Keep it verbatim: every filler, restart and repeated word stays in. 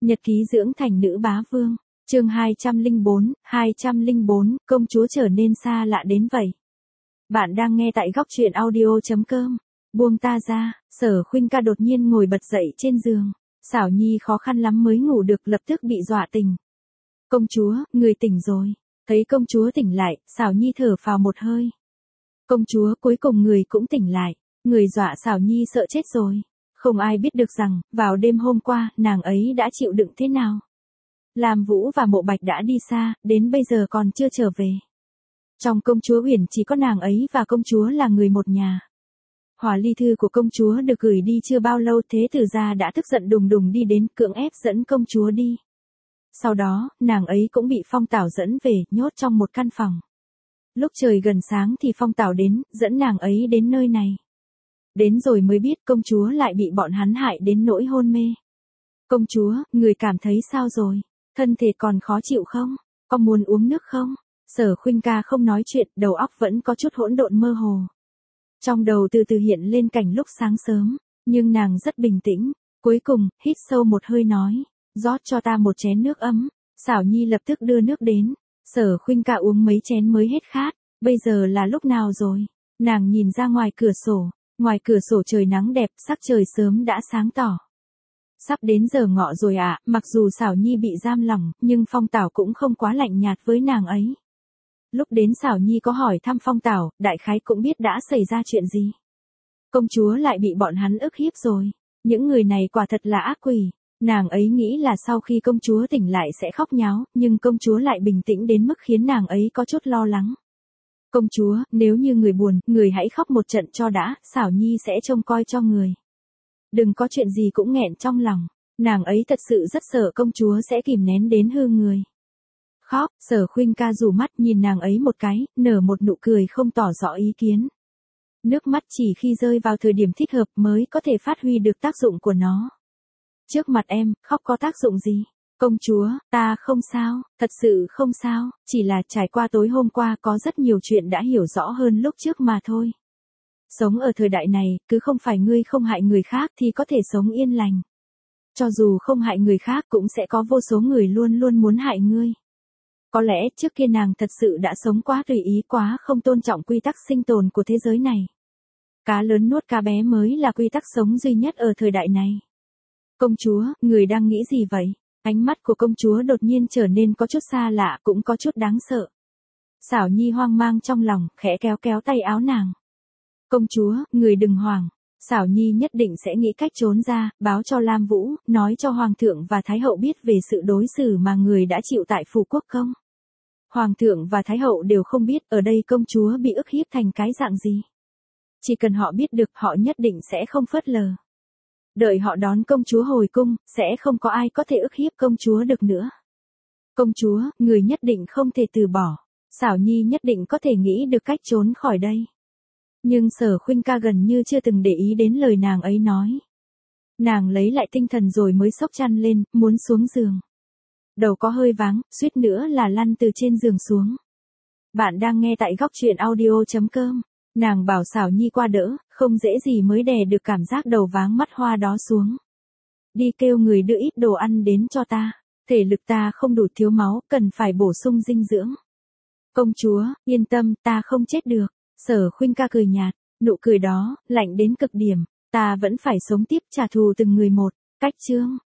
Nhật ký dưỡng thành nữ bá vương, chương hai trăm lẻ bốn, hai trăm lẻ bốn, công chúa trở nên xa lạ đến vậy. Bạn đang nghe tại góc truyện audio chấm com. Buông ta ra, Sở Khuynh ca đột nhiên ngồi bật dậy trên giường. Xảo Nhi khó khăn lắm mới ngủ được, lập tức bị dọa tỉnh. Công chúa, người tỉnh rồi. Thấy công chúa tỉnh lại, Xảo Nhi thở phào một hơi. Công chúa, cuối cùng người cũng tỉnh lại. Người dọa Xảo Nhi sợ chết rồi. Không ai biết được rằng, vào đêm hôm qua, nàng ấy đã chịu đựng thế nào. Lam Vũ và Mộ Bạch đã đi xa, đến bây giờ còn chưa trở về. Trong công chúa Uyển chỉ có nàng ấy và công chúa là người một nhà. Hỏa ly thư của công chúa được gửi đi chưa bao lâu, Thế Tử gia đã tức giận đùng đùng đi đến, cưỡng ép dẫn công chúa đi. Sau đó, nàng ấy cũng bị Phong Tảo dẫn về, nhốt trong một căn phòng. Lúc trời gần sáng thì Phong Tảo đến, dẫn nàng ấy đến nơi này. Đến rồi mới biết công chúa lại bị bọn hắn hại đến nỗi hôn mê. Công chúa, người cảm thấy sao rồi? Thân thể còn khó chịu không? Có muốn uống nước không? Sở Khuynh ca không nói chuyện, đầu óc vẫn có chút hỗn độn mơ hồ. Trong đầu từ từ hiện lên cảnh lúc sáng sớm, nhưng nàng rất bình tĩnh. Cuối cùng, hít sâu một hơi nói, rót cho ta một chén nước ấm. Xảo Nhi lập tức đưa nước đến. Sở Khuynh ca uống mấy chén mới hết khát. Bây giờ là lúc nào rồi? Nàng nhìn ra ngoài cửa sổ. Ngoài cửa sổ trời nắng đẹp, sắc trời sớm đã sáng tỏ. Sắp đến giờ ngọ rồi ạ, à, mặc dù Xảo Nhi bị giam lỏng, nhưng Phong Tảo cũng không quá lạnh nhạt với nàng ấy. Lúc đến Xảo Nhi có hỏi thăm Phong Tảo, đại khái cũng biết đã xảy ra chuyện gì. Công chúa lại bị bọn hắn ức hiếp rồi. Những người này quả thật là ác quỷ. Nàng ấy nghĩ là sau khi công chúa tỉnh lại sẽ khóc nháo, nhưng công chúa lại bình tĩnh đến mức khiến nàng ấy có chút lo lắng. Công chúa, nếu như người buồn, người hãy khóc một trận cho đã, Xảo Nhi sẽ trông coi cho người. Đừng có chuyện gì cũng nghẹn trong lòng. Nàng ấy thật sự rất sợ công chúa sẽ kìm nén đến hư người. Khóc, Sở Khuynh ca rủ mắt nhìn nàng ấy một cái, nở một nụ cười không tỏ rõ ý kiến. Nước mắt chỉ khi rơi vào thời điểm thích hợp mới có thể phát huy được tác dụng của nó. Trước mặt em, khóc có tác dụng gì? Công chúa, ta không sao, thật sự không sao, chỉ là trải qua tối hôm qua có rất nhiều chuyện đã hiểu rõ hơn lúc trước mà thôi. Sống ở thời đại này, cứ không phải ngươi không hại người khác thì có thể sống yên lành. Cho dù không hại người khác cũng sẽ có vô số người luôn luôn muốn hại ngươi. Có lẽ trước kia nàng thật sự đã sống quá tùy ý, quá không tôn trọng quy tắc sinh tồn của thế giới này. Cá lớn nuốt cá bé mới là quy tắc sống duy nhất ở thời đại này. Công chúa, người đang nghĩ gì vậy? Ánh mắt của công chúa đột nhiên trở nên có chút xa lạ, cũng có chút đáng sợ. Xảo Nhi hoang mang trong lòng, khẽ kéo kéo tay áo nàng. Công chúa, người đừng hoảng. Xảo Nhi nhất định sẽ nghĩ cách trốn ra, báo cho Lam Vũ, nói cho Hoàng thượng và Thái hậu biết về sự đối xử mà người đã chịu tại phủ quốc công. Hoàng thượng và Thái hậu đều không biết ở đây công chúa bị ức hiếp thành cái dạng gì. Chỉ cần họ biết được, họ nhất định sẽ không phớt lờ. Đợi họ đón công chúa hồi cung, sẽ không có ai có thể ức hiếp công chúa được nữa. Công chúa, người nhất định không thể từ bỏ. Xảo Nhi nhất định có thể nghĩ được cách trốn khỏi đây. Nhưng Sở Khuynh ca gần như chưa từng để ý đến lời nàng ấy nói. Nàng lấy lại tinh thần rồi mới xốc chăn lên, muốn xuống giường. Đầu có hơi váng, suýt nữa là lăn từ trên giường xuống. Bạn đang nghe tại góc truyện audio chấm com. Nàng bảo Xảo Nhi qua đỡ, không dễ gì mới đè được cảm giác đầu váng mắt hoa đó xuống. Đi kêu người đưa ít đồ ăn đến cho ta. Thể lực ta không đủ, thiếu máu, cần phải bổ sung dinh dưỡng. Công chúa, yên tâm, ta không chết được. Sở Khuynh ca cười nhạt, nụ cười đó, lạnh đến cực điểm. Ta vẫn phải sống tiếp, trả thù từng người một. Cách chương.